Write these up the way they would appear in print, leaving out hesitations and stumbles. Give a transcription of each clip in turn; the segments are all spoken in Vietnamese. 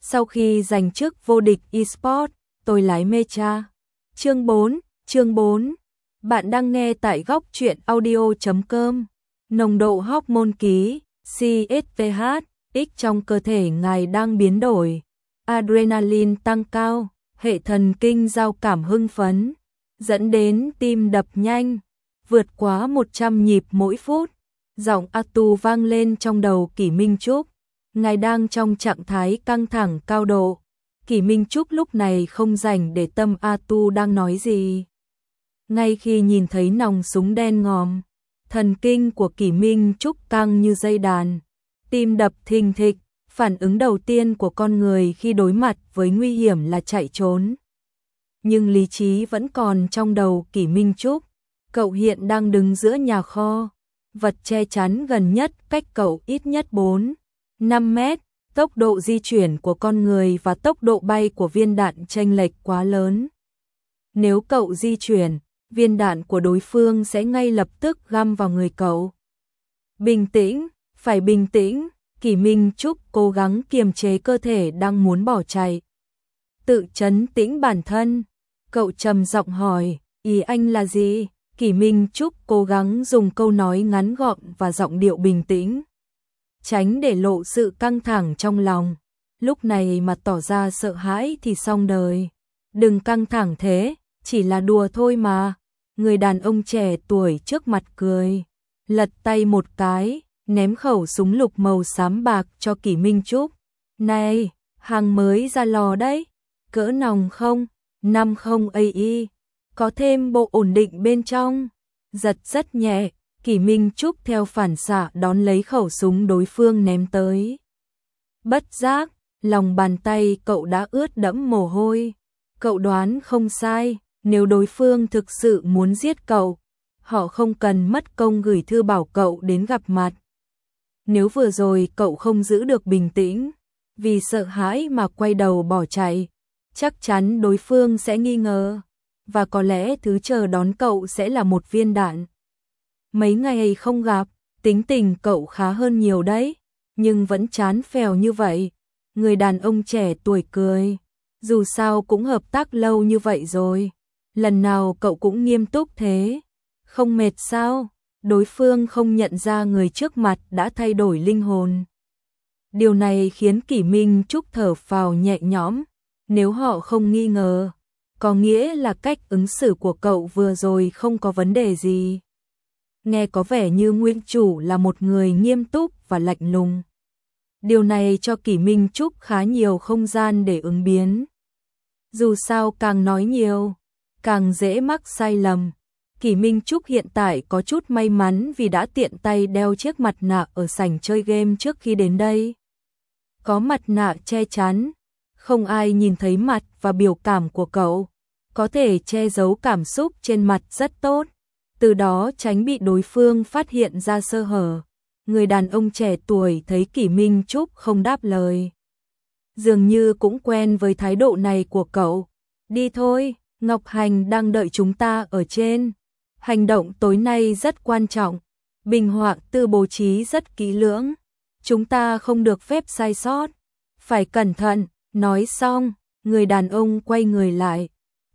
Sau khi giành chức vô địch eSports, tôi lái Mecha. Chương 4. Bạn đang nghe tại góc truyện audio.com. Nồng độ hormone ký, CSTH, X trong cơ thể ngài đang biến đổi. Adrenaline tăng cao, hệ thần kinh giao cảm hưng phấn, dẫn đến tim đập nhanh, vượt quá 100 nhịp mỗi phút. Giọng Atu vang lên trong đầu Kỷ Minh Trúc. Ngài đang trong trạng thái căng thẳng cao độ. Kỷ Minh Trúc lúc này không rảnh để tâm Atu đang nói gì. Ngay khi nhìn thấy nòng súng đen ngòm, thần kinh của Kỷ Minh Trúc căng như dây đàn, tim đập thình thịch. Phản ứng đầu tiên của con người khi đối mặt với nguy hiểm là chạy trốn. Nhưng lý trí vẫn còn trong đầu Kỷ Minh Trúc. Cậu hiện đang đứng giữa nhà kho. Vật che chắn gần nhất cách cậu ít nhất 4-5 mét. Tốc độ di chuyển của con người và tốc độ bay của viên đạn chênh lệch quá lớn. Nếu cậu di chuyển, viên đạn của đối phương sẽ ngay lập tức găm vào người cậu. Bình tĩnh, phải bình tĩnh. Kỷ Minh Trúc cố gắng kiềm chế cơ thể đang muốn bỏ chạy. Tự trấn tĩnh bản thân. Cậu trầm giọng hỏi, ý anh là gì? Kỷ Minh Trúc cố gắng dùng câu nói ngắn gọn và giọng điệu bình tĩnh, tránh để lộ sự căng thẳng trong lòng. Lúc này mà tỏ ra sợ hãi thì xong đời. Đừng căng thẳng thế, chỉ là đùa thôi mà. Người đàn ông trẻ tuổi trước mặt cười, lật tay một cái, ném khẩu súng lục màu xám bạc cho Kỷ Minh Trúc. Này, hàng mới ra lò đấy, cỡ nòng không? 50 AI, có thêm bộ ổn định bên trong. Giật rất nhẹ, Kỷ Minh Trúc theo phản xạ đón lấy khẩu súng đối phương ném tới. Bất giác, lòng bàn tay cậu đã ướt đẫm mồ hôi. Cậu đoán không sai, nếu đối phương thực sự muốn giết cậu, họ không cần mất công gửi thư bảo cậu đến gặp mặt. Nếu vừa rồi cậu không giữ được bình tĩnh, vì sợ hãi mà quay đầu bỏ chạy, chắc chắn đối phương sẽ nghi ngờ, và có lẽ thứ chờ đón cậu sẽ là một viên đạn. Mấy ngày không gặp, tính tình cậu khá hơn nhiều đấy, nhưng vẫn chán phèo như vậy. Người đàn ông trẻ tuổi cười, dù sao cũng hợp tác lâu như vậy rồi, lần nào cậu cũng nghiêm túc thế, không mệt sao? Đối phương không nhận ra người trước mặt đã thay đổi linh hồn. Điều này khiến Kỷ Minh Trúc thở phào nhẹ nhõm. Nếu họ không nghi ngờ, có nghĩa là cách ứng xử của cậu vừa rồi không có vấn đề gì. Nghe có vẻ như nguyên chủ là một người nghiêm túc và lạnh lùng. Điều này cho Kỷ Minh Trúc khá nhiều không gian để ứng biến. Dù sao càng nói nhiều, càng dễ mắc sai lầm. Kỷ Minh Trúc hiện tại có chút may mắn vì đã tiện tay đeo chiếc mặt nạ ở sảnh chơi game trước khi đến đây. Có mặt nạ che chắn, không ai nhìn thấy mặt và biểu cảm của cậu, có thể che giấu cảm xúc trên mặt rất tốt, từ đó tránh bị đối phương phát hiện ra sơ hở. Người đàn ông trẻ tuổi thấy Kỷ Minh Trúc không đáp lời, dường như cũng quen với thái độ này của cậu. Đi thôi, Ngọc Hành đang đợi chúng ta ở trên. Hành động tối nay rất quan trọng, bình họa tư bố trí rất kỹ lưỡng, chúng ta không được phép sai sót, phải cẩn thận. Nói xong, người đàn ông quay người lại,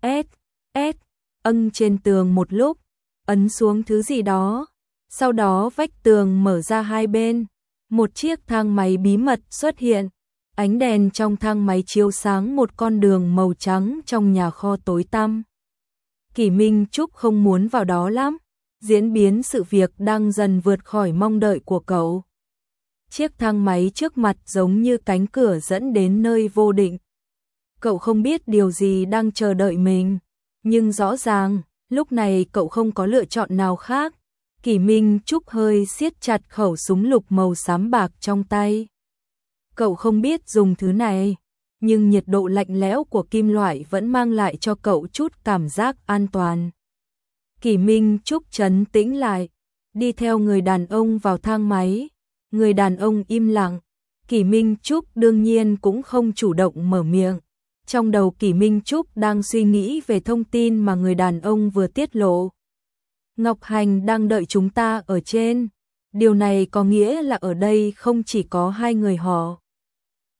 trên tường một lúc, ấn xuống thứ gì đó, sau đó vách tường mở ra hai bên, một chiếc thang máy bí mật xuất hiện, ánh đèn trong thang máy chiếu sáng một con đường màu trắng trong nhà kho tối tăm. Kỷ Minh Trúc không muốn vào đó lắm, diễn biến sự việc đang dần vượt khỏi mong đợi của cậu. Chiếc thang máy trước mặt giống như cánh cửa dẫn đến nơi vô định. Cậu không biết điều gì đang chờ đợi mình, nhưng rõ ràng, lúc này cậu không có lựa chọn nào khác. Kỷ Minh Trúc hơi siết chặt khẩu súng lục màu xám bạc trong tay. Cậu không biết dùng thứ này, nhưng nhiệt độ lạnh lẽo của kim loại vẫn mang lại cho cậu chút cảm giác an toàn. Kỷ Minh Trúc trấn tĩnh lại, đi theo người đàn ông vào thang máy. Người đàn ông im lặng, Kỷ Minh Trúc đương nhiên cũng không chủ động mở miệng. Trong đầu Kỷ Minh Trúc đang suy nghĩ về thông tin mà người đàn ông vừa tiết lộ. Ngọc Hành đang đợi chúng ta ở trên. Điều này có nghĩa là ở đây không chỉ có hai người họ,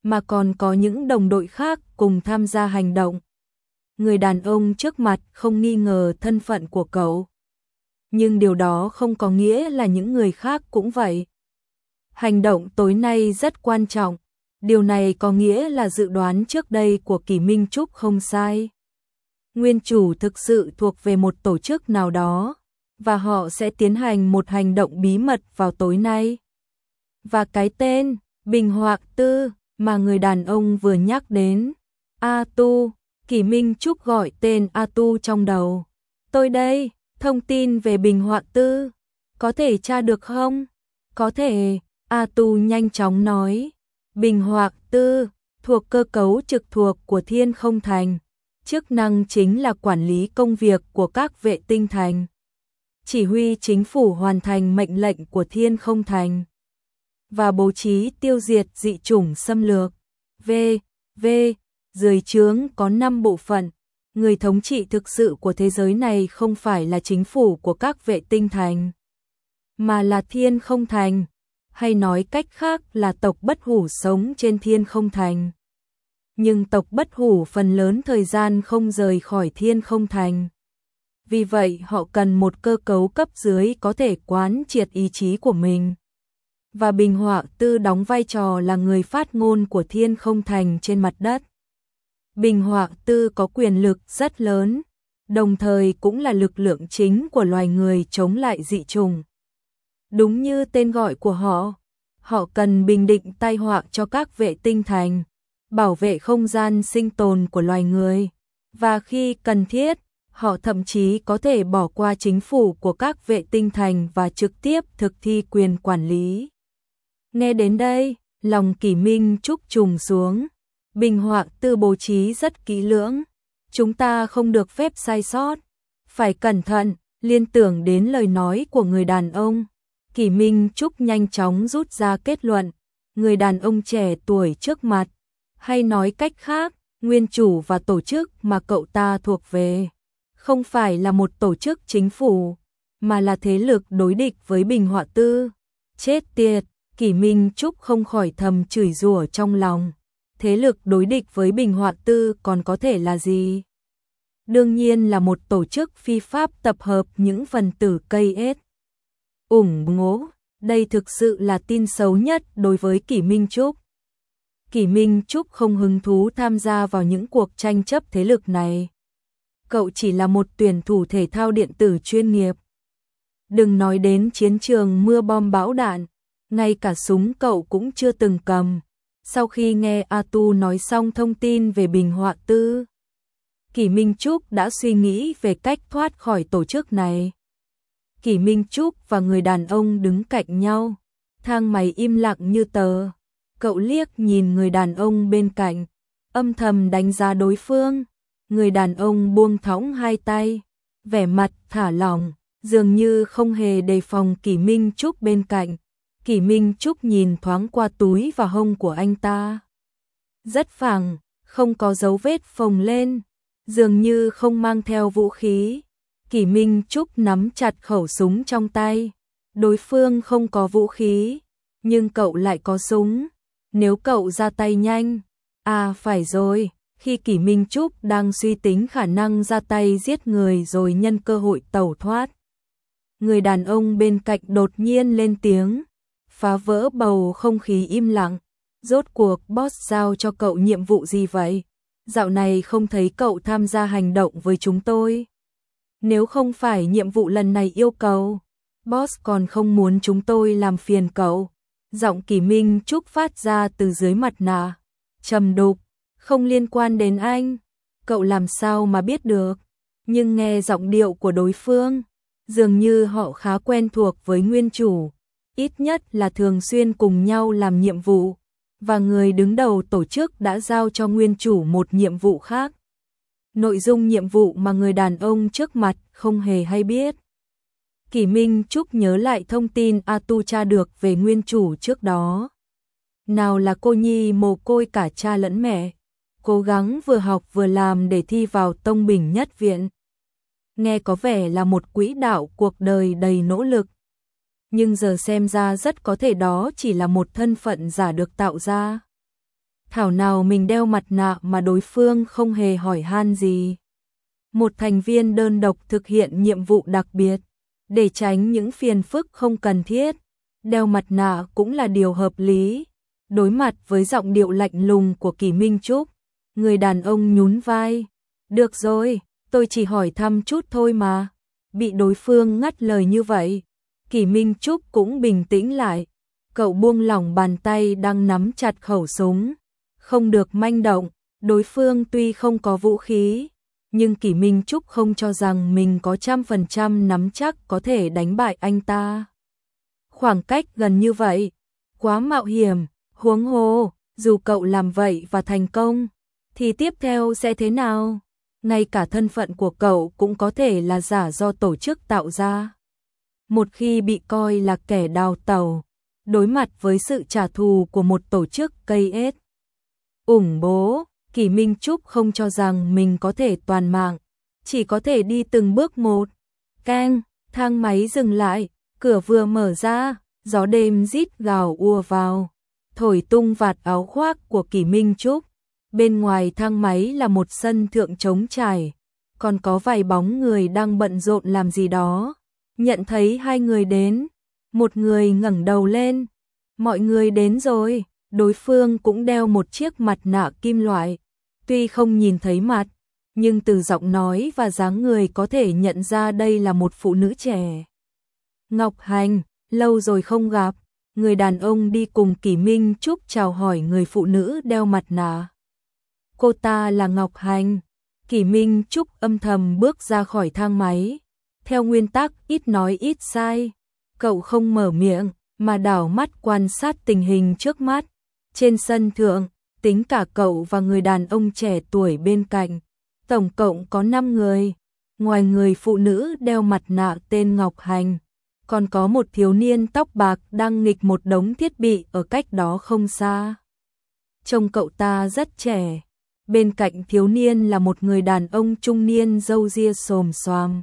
mà còn có những đồng đội khác cùng tham gia hành động. Người đàn ông trước mặt không nghi ngờ thân phận của cậu. Nhưng điều đó không có nghĩa là những người khác cũng vậy. Hành động tối nay rất quan trọng. Điều này có nghĩa là dự đoán trước đây của Kỷ Minh Trúc không sai. Nguyên chủ thực sự thuộc về một tổ chức nào đó, và họ sẽ tiến hành một hành động bí mật vào tối nay. Và cái tên, Bình Hoạc Tư, mà người đàn ông vừa nhắc đến, A Tu, Kỷ Minh Trúc gọi tên A Tu trong đầu. Tôi đây, thông tin về Bình Hoạc Tư, có thể tra được không? Có thể, A Tu nhanh chóng nói. Bình Hoạc Tư, thuộc cơ cấu trực thuộc của Thiên Không Thành. Chức năng chính là quản lý công việc của các vệ tinh thành. Chỉ huy chính phủ hoàn thành mệnh lệnh của Thiên Không Thành. Và bố trí tiêu diệt dị chủng xâm lược. Dưới trướng có 5 bộ phận. Người thống trị thực sự của thế giới này không phải là chính phủ của các vệ tinh thành, mà là Thiên Không Thành, hay nói cách khác là tộc Bất Hủ sống trên Thiên Không Thành. Nhưng tộc Bất Hủ phần lớn thời gian không rời khỏi Thiên Không Thành. Vì vậy họ cần một cơ cấu cấp dưới có thể quán triệt ý chí của mình. Và Bình Hoạc Tư đóng vai trò là người phát ngôn của Thiên Không Thành trên mặt đất. Bình Hoạc Tư có quyền lực rất lớn, đồng thời cũng là lực lượng chính của loài người chống lại dị chủng. Đúng như tên gọi của họ, họ cần bình định tai họa cho các vệ tinh thành, bảo vệ không gian sinh tồn của loài người, và khi cần thiết, họ thậm chí có thể bỏ qua chính phủ của các vệ tinh thành và trực tiếp thực thi quyền quản lý. Nghe đến đây, lòng Kỷ Minh Trúc trùng xuống. Bình Hoạc Tư bố trí rất kỹ lưỡng. Chúng ta không được phép sai sót. Phải cẩn thận, liên tưởng đến lời nói của người đàn ông. Kỷ Minh Trúc nhanh chóng rút ra kết luận. Người đàn ông trẻ tuổi trước mặt, hay nói cách khác, nguyên chủ và tổ chức mà cậu ta thuộc về, không phải là một tổ chức chính phủ, mà là thế lực đối địch với Bình Hoạc Tư. Chết tiệt, Kỷ Minh Trúc không khỏi thầm chửi rủa trong lòng. Thế lực đối địch với Bình Hoạc Tư còn có thể là gì? Đương nhiên là một tổ chức phi pháp tập hợp những phần tử cây ết. Ủng ngố, đây thực sự là tin xấu nhất đối với Kỷ Minh Trúc. Kỷ Minh Trúc không hứng thú tham gia vào những cuộc tranh chấp thế lực này. Cậu chỉ là một tuyển thủ thể thao điện tử chuyên nghiệp. Đừng nói đến chiến trường mưa bom bão đạn, ngay cả súng cậu cũng chưa từng cầm. Sau khi nghe A Tu nói xong thông tin về Bình Hoạc Tư, Kỷ Minh Trúc đã suy nghĩ về cách thoát khỏi tổ chức này. Kỷ Minh Trúc và người đàn ông đứng cạnh nhau, thang mày im lặng như tờ. Cậu liếc nhìn người đàn ông bên cạnh, âm thầm đánh giá đối phương. Người đàn ông buông thõng hai tay, vẻ mặt thả lỏng, dường như không hề đề phòng Kỷ Minh Trúc bên cạnh. Kỷ Minh Trúc nhìn thoáng qua túi và hông của anh ta. Rất phẳng, không có dấu vết phồng lên, dường như không mang theo vũ khí. Kỷ Minh Trúc nắm chặt khẩu súng trong tay. Đối phương không có vũ khí, nhưng cậu lại có súng. Nếu cậu ra tay nhanh... À phải rồi, khi Kỷ Minh Trúc đang suy tính khả năng ra tay giết người rồi nhân cơ hội tẩu thoát, người đàn ông bên cạnh đột nhiên lên tiếng, phá vỡ bầu không khí im lặng. Rốt cuộc boss giao cho cậu nhiệm vụ gì vậy? Dạo này không thấy cậu tham gia hành động với chúng tôi. Nếu không phải nhiệm vụ lần này yêu cầu, boss còn không muốn chúng tôi làm phiền cậu. Giọng Kỷ Minh Trúc phát ra từ dưới mặt nạ, trầm đục, không liên quan đến anh. Cậu làm sao mà biết được? Nhưng nghe giọng điệu của đối phương, dường như họ khá quen thuộc với nguyên chủ, ít nhất là thường xuyên cùng nhau làm nhiệm vụ, và người đứng đầu tổ chức đã giao cho nguyên chủ một nhiệm vụ khác. Nội dung nhiệm vụ mà người đàn ông trước mặt không hề hay biết. Kỷ Minh Trúc nhớ lại thông tin A Tu tra được về nguyên chủ trước đó. Nào là cô nhi mồ côi cả cha lẫn mẹ, cố gắng vừa học vừa làm để thi vào Tông Bình Nhất Viện. Nghe có vẻ là một quỹ đạo cuộc đời đầy nỗ lực. Nhưng giờ xem ra rất có thể đó chỉ là một thân phận giả được tạo ra. thảo nào mình đeo mặt nạ mà đối phương không hề hỏi han gì. Một thành viên đơn độc thực hiện nhiệm vụ đặc biệt, để tránh những phiền phức không cần thiết, đeo mặt nạ cũng là điều hợp lý. Đối mặt với giọng điệu lạnh lùng của Kỷ Minh Trúc, người đàn ông nhún vai. Được rồi, tôi chỉ hỏi thăm chút thôi mà. Bị đối phương ngắt lời như vậy, Kỷ Minh Trúc cũng bình tĩnh lại. Cậu buông lỏng bàn tay đang nắm chặt khẩu súng. Không được manh động, đối phương tuy không có vũ khí, nhưng Kỷ Minh Trúc không cho rằng mình có 100% nắm chắc có thể đánh bại anh ta. Khoảng cách gần như vậy, quá mạo hiểm, huống hồ, dù cậu làm vậy và thành công, thì tiếp theo sẽ thế nào? Ngay cả thân phận của cậu cũng có thể là giả do tổ chức tạo ra. Một khi bị coi là kẻ đào tẩu, đối mặt với sự trả thù của một tổ chức cây ết ủng bố, Kỷ Minh Trúc không cho rằng mình có thể toàn mạng, chỉ có thể đi từng bước một. Keng, thang máy dừng lại, cửa vừa mở ra, gió đêm rít gào ùa vào, thổi tung vạt áo khoác của Kỷ Minh Trúc. Bên ngoài thang máy là một sân thượng trống trải, còn có vài bóng người đang bận rộn làm gì đó. Nhận thấy hai người đến, một người ngẩng đầu lên. Mọi người đến rồi, đối phương cũng đeo một chiếc mặt nạ kim loại. Tuy không nhìn thấy mặt, nhưng từ giọng nói và dáng người có thể nhận ra đây là một phụ nữ trẻ. Ngọc Hành, lâu rồi không gặp. Người đàn ông đi cùng Kỷ Minh Trúc chào hỏi người phụ nữ đeo mặt nạ. Cô ta là Ngọc Hành. Kỷ Minh Trúc âm thầm bước ra khỏi thang máy. Theo nguyên tắc ít nói ít sai, cậu không mở miệng mà đảo mắt quan sát tình hình trước mắt. Trên sân thượng, tính cả cậu và người đàn ông trẻ tuổi bên cạnh, tổng cộng có 5 người. Ngoài người phụ nữ đeo mặt nạ tên Ngọc Hành, còn có một thiếu niên tóc bạc đang nghịch một đống thiết bị ở cách đó không xa. Trông cậu ta rất trẻ. Bên cạnh thiếu niên là một người đàn ông trung niên râu ria xồm xoàm,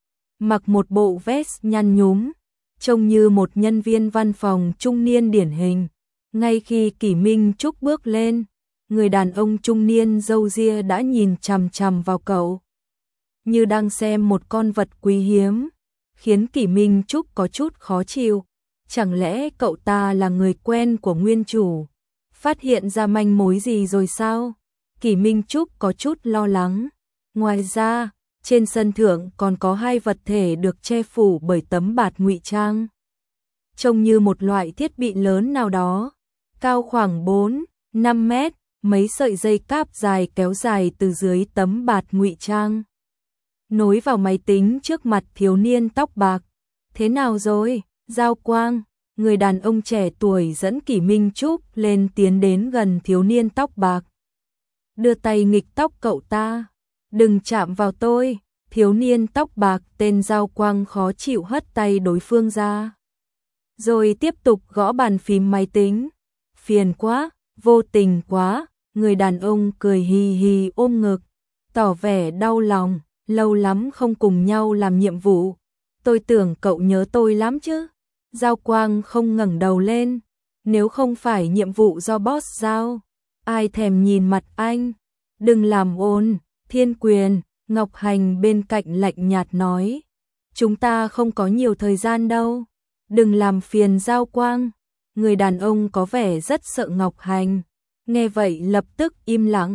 mặc một bộ vest nhăn nhúm, trông như một nhân viên văn phòng trung niên điển hình. Ngay khi Kỷ Minh Trúc bước lên, người đàn ông trung niên râu ria đã nhìn chằm chằm vào cậu, như đang xem một con vật quý hiếm, khiến Kỷ Minh Trúc có chút khó chịu. Chẳng lẽ cậu ta là người quen của nguyên chủ? Phát hiện ra manh mối gì rồi sao? Kỷ Minh Trúc có chút lo lắng. Ngoài ra, trên sân thượng còn có 2 vật thể được che phủ bởi tấm bạt ngụy trang, trông như một loại thiết bị lớn nào đó, cao khoảng 4-5 mét, mấy sợi dây cáp dài kéo dài từ dưới tấm bạt ngụy trang, nối vào máy tính trước mặt thiếu niên tóc bạc. Thế nào rồi, Giao Quang? Người đàn ông trẻ tuổi dẫn Kỷ Minh Trúc lên tiến đến gần thiếu niên tóc bạc, đưa tay nghịch tóc cậu ta. Đừng chạm vào tôi. Thiếu niên tóc bạc tên Giao Quang khó chịu hất tay đối phương ra, rồi tiếp tục gõ bàn phím máy tính. Phiền quá, vô tình quá. Người đàn ông cười hì hì ôm ngực, tỏ vẻ đau lòng. Lâu lắm không cùng nhau làm nhiệm vụ, tôi tưởng cậu nhớ tôi lắm chứ. Giao Quang không ngẩng đầu lên. Nếu không phải nhiệm vụ do boss giao, ai thèm nhìn mặt anh. Đừng làm ồn. Thiên Quyền, Ngọc Hành bên cạnh lạnh nhạt nói. Chúng ta không có nhiều thời gian đâu. Đừng làm phiền Giao Quang. Người đàn ông có vẻ rất sợ Ngọc Hành. Nghe vậy lập tức im lặng.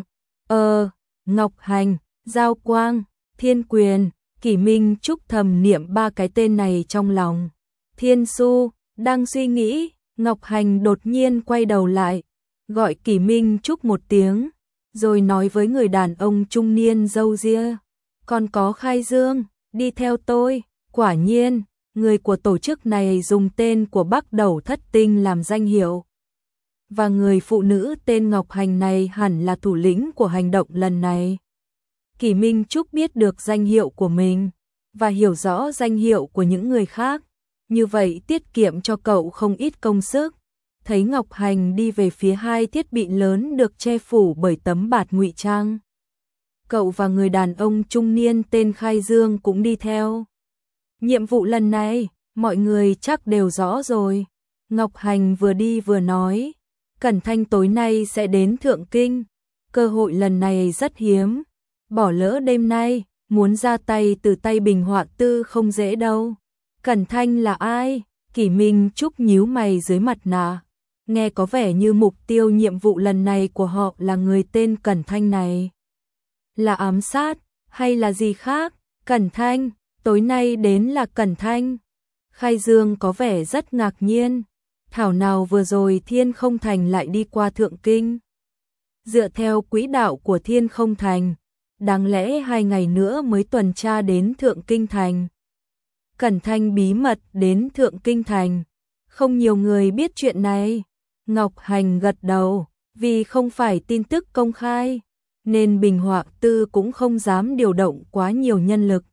Ngọc Hành, Giao Quang, Thiên Quyền. Kỷ Minh Trúc thầm niệm 3 cái tên này trong lòng. Thiên Su, đang suy nghĩ. Ngọc Hành đột nhiên quay đầu lại, gọi Kỷ Minh Trúc một tiếng, rồi nói với người đàn ông trung niên râu ria. Còn có Khai Dương, đi theo tôi. Quả nhiên, người của tổ chức này dùng tên của Bắc Đầu Thất Tinh làm danh hiệu. Và người phụ nữ tên Ngọc Hành này hẳn là thủ lĩnh của hành động lần này. Kỷ Minh Trúc biết được danh hiệu của mình, và hiểu rõ danh hiệu của những người khác. Như vậy tiết kiệm cho cậu không ít công sức. Thấy Ngọc Hành đi về phía 2 thiết bị lớn được che phủ bởi tấm bạt ngụy trang, cậu và người đàn ông trung niên tên Khai Dương cũng đi theo. Nhiệm vụ lần này, mọi người chắc đều rõ rồi. Ngọc Hành vừa đi vừa nói. Cẩn Thanh tối nay sẽ đến Thượng Kinh, cơ hội lần này rất hiếm, bỏ lỡ đêm nay, muốn ra tay từ tay Bình Họa Tư không dễ đâu. Cẩn Thanh là ai? Kỷ Minh Trúc nhíu mày dưới mặt nạ, nghe có vẻ như mục tiêu nhiệm vụ lần này của họ là người tên Cẩn Thanh này. Là ám sát, hay là gì khác? Cẩn Thanh, tối nay đến là Cẩn Thanh. Khai Dương có vẻ rất ngạc nhiên, thảo nào vừa rồi Thiên Không Thành lại đi qua Thượng Kinh. Dựa theo quỹ đạo của Thiên Không Thành, đáng lẽ 2 ngày nữa mới tuần tra đến Thượng Kinh Thành. Cẩn Thanh bí mật đến Thượng Kinh Thành, không nhiều người biết chuyện này. Ngọc Hành gật đầu, vì không phải tin tức công khai, nên Bình Họa Tư cũng không dám điều động quá nhiều nhân lực.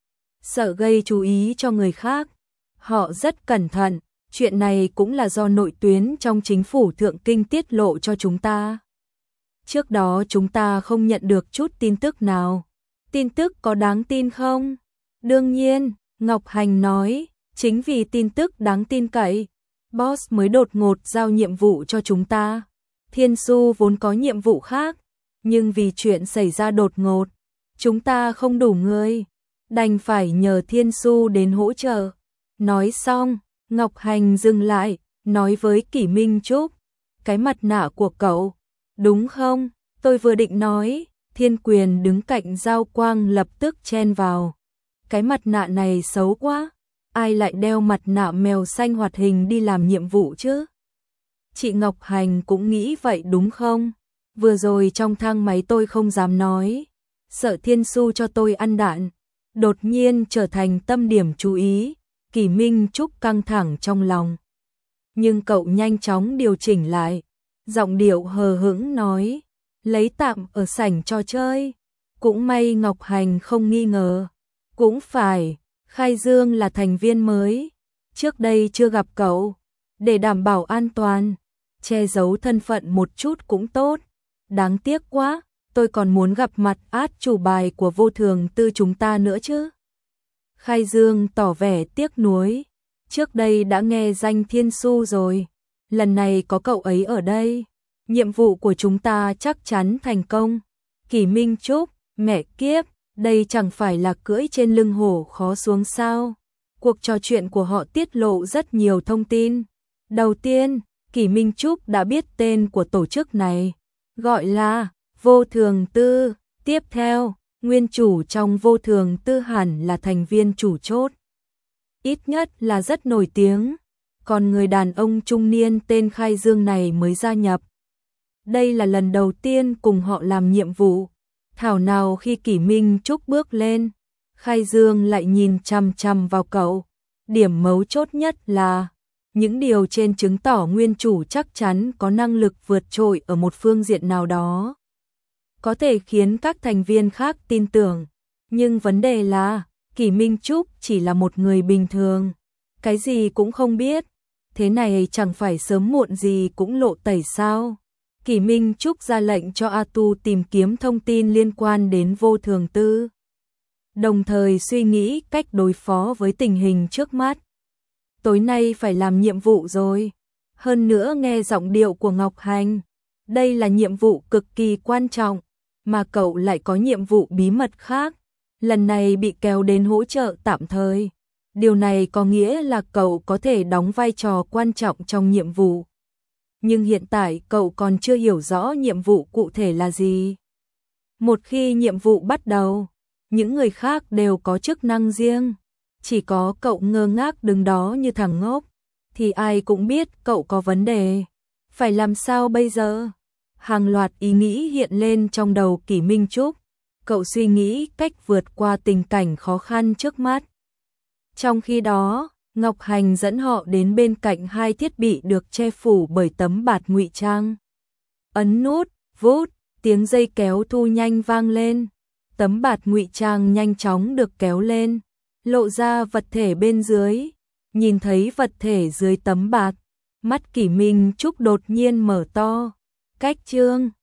Sợ gây chú ý cho người khác, họ rất cẩn thận, chuyện này cũng là do nội tuyến trong chính phủ Thượng Kinh tiết lộ cho chúng ta. Trước đó chúng ta không nhận được chút tin tức nào. Tin tức có đáng tin không? Đương nhiên, Ngọc Hành nói, chính vì tin tức đáng tin cậy, boss mới đột ngột giao nhiệm vụ cho chúng ta. Thiên Su vốn có nhiệm vụ khác, nhưng vì chuyện xảy ra đột ngột, chúng ta không đủ người, đành phải nhờ Thiên Su đến hỗ trợ. Nói xong, Ngọc Hành dừng lại, nói với Kỷ Minh Trúc, cái mặt nạ của cậu, đúng không? Tôi vừa định nói, Thiên Quyền đứng cạnh Giao Quang lập tức chen vào. Cái mặt nạ này xấu quá, ai lại đeo mặt nạ mèo xanh hoạt hình đi làm nhiệm vụ chứ? Chị Ngọc Hành cũng nghĩ vậy đúng không? Vừa rồi trong thang máy tôi không dám nói, sợ Thiên Su cho tôi ăn đạn, đột nhiên trở thành tâm điểm chú ý. Kỷ Minh Trúc căng thẳng trong lòng, nhưng cậu nhanh chóng điều chỉnh lại, giọng điệu hờ hững nói, lấy tạm ở sảnh trò chơi. Cũng may Ngọc Hành không nghi ngờ. Cũng phải, Khai Dương là thành viên mới, trước đây chưa gặp cậu, để đảm bảo an toàn, che giấu thân phận một chút cũng tốt. Đáng tiếc quá, tôi còn muốn gặp mặt át chủ bài của Vô Thường Tư chúng ta nữa chứ. Khai Dương tỏ vẻ tiếc nuối, trước đây đã nghe danh Thiên Su rồi, lần này có cậu ấy ở đây, nhiệm vụ của chúng ta chắc chắn thành công. Kỷ Minh Trúc, mẹ kiếp, đây chẳng phải là cưỡi trên lưng hổ khó xuống sao? Cuộc trò chuyện của họ tiết lộ rất nhiều thông tin. Đầu tiên, Kỷ Minh Trúc đã biết tên của tổ chức này, gọi là Vô Thường Tư. Tiếp theo, nguyên chủ trong Vô Thường Tư hẳn là thành viên chủ chốt, ít nhất là rất nổi tiếng. Còn người đàn ông trung niên tên Khai Dương này mới gia nhập. Đây là lần đầu tiên cùng họ làm nhiệm vụ. Thảo nào khi Kỷ Minh Trúc bước lên, Khai Dương lại nhìn chằm chằm vào cậu. Điểm mấu chốt nhất là những điều trên chứng tỏ nguyên chủ chắc chắn có năng lực vượt trội ở một phương diện nào đó, có thể khiến các thành viên khác tin tưởng. Nhưng vấn đề là Kỷ Minh Trúc chỉ là một người bình thường, cái gì cũng không biết. Thế này chẳng phải sớm muộn gì cũng lộ tẩy sao? Kỷ Minh Trúc ra lệnh cho A Tu tìm kiếm thông tin liên quan đến Vô Thường Tư, đồng thời suy nghĩ cách đối phó với tình hình trước mắt. Tối nay phải làm nhiệm vụ rồi. Hơn nữa nghe giọng điệu của Ngọc Hành, đây là nhiệm vụ cực kỳ quan trọng, mà cậu lại có nhiệm vụ bí mật khác. Lần này bị kéo đến hỗ trợ tạm thời. Điều này có nghĩa là cậu có thể đóng vai trò quan trọng trong nhiệm vụ. Nhưng hiện tại cậu còn chưa hiểu rõ nhiệm vụ cụ thể là gì. Một khi nhiệm vụ bắt đầu, những người khác đều có chức năng riêng. Chỉ có cậu ngơ ngác đứng đó như thằng ngốc, thì ai cũng biết cậu có vấn đề. Phải làm sao bây giờ? Hàng loạt ý nghĩ hiện lên trong đầu Kỷ Minh Trúc. Cậu suy nghĩ cách vượt qua tình cảnh khó khăn trước mắt. Trong khi đó, Ngọc Hành dẫn họ đến bên cạnh hai thiết bị được che phủ bởi tấm bạt ngụy trang. Ấn nút, vút, tiếng dây kéo thu nhanh vang lên. Tấm bạt ngụy trang nhanh chóng được kéo lên, lộ ra vật thể bên dưới. Nhìn thấy vật thể dưới tấm bạt, mắt Kỷ Minh Trúc đột nhiên mở to. Cách chương